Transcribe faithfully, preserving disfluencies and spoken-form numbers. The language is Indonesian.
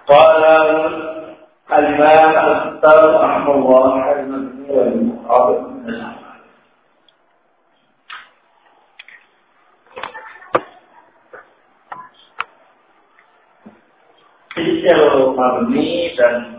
Qala al-Imam Al-Ustaz Rahimahullah al-Mabni wal-Muqabid min al-Amal. Fi'il mabni dan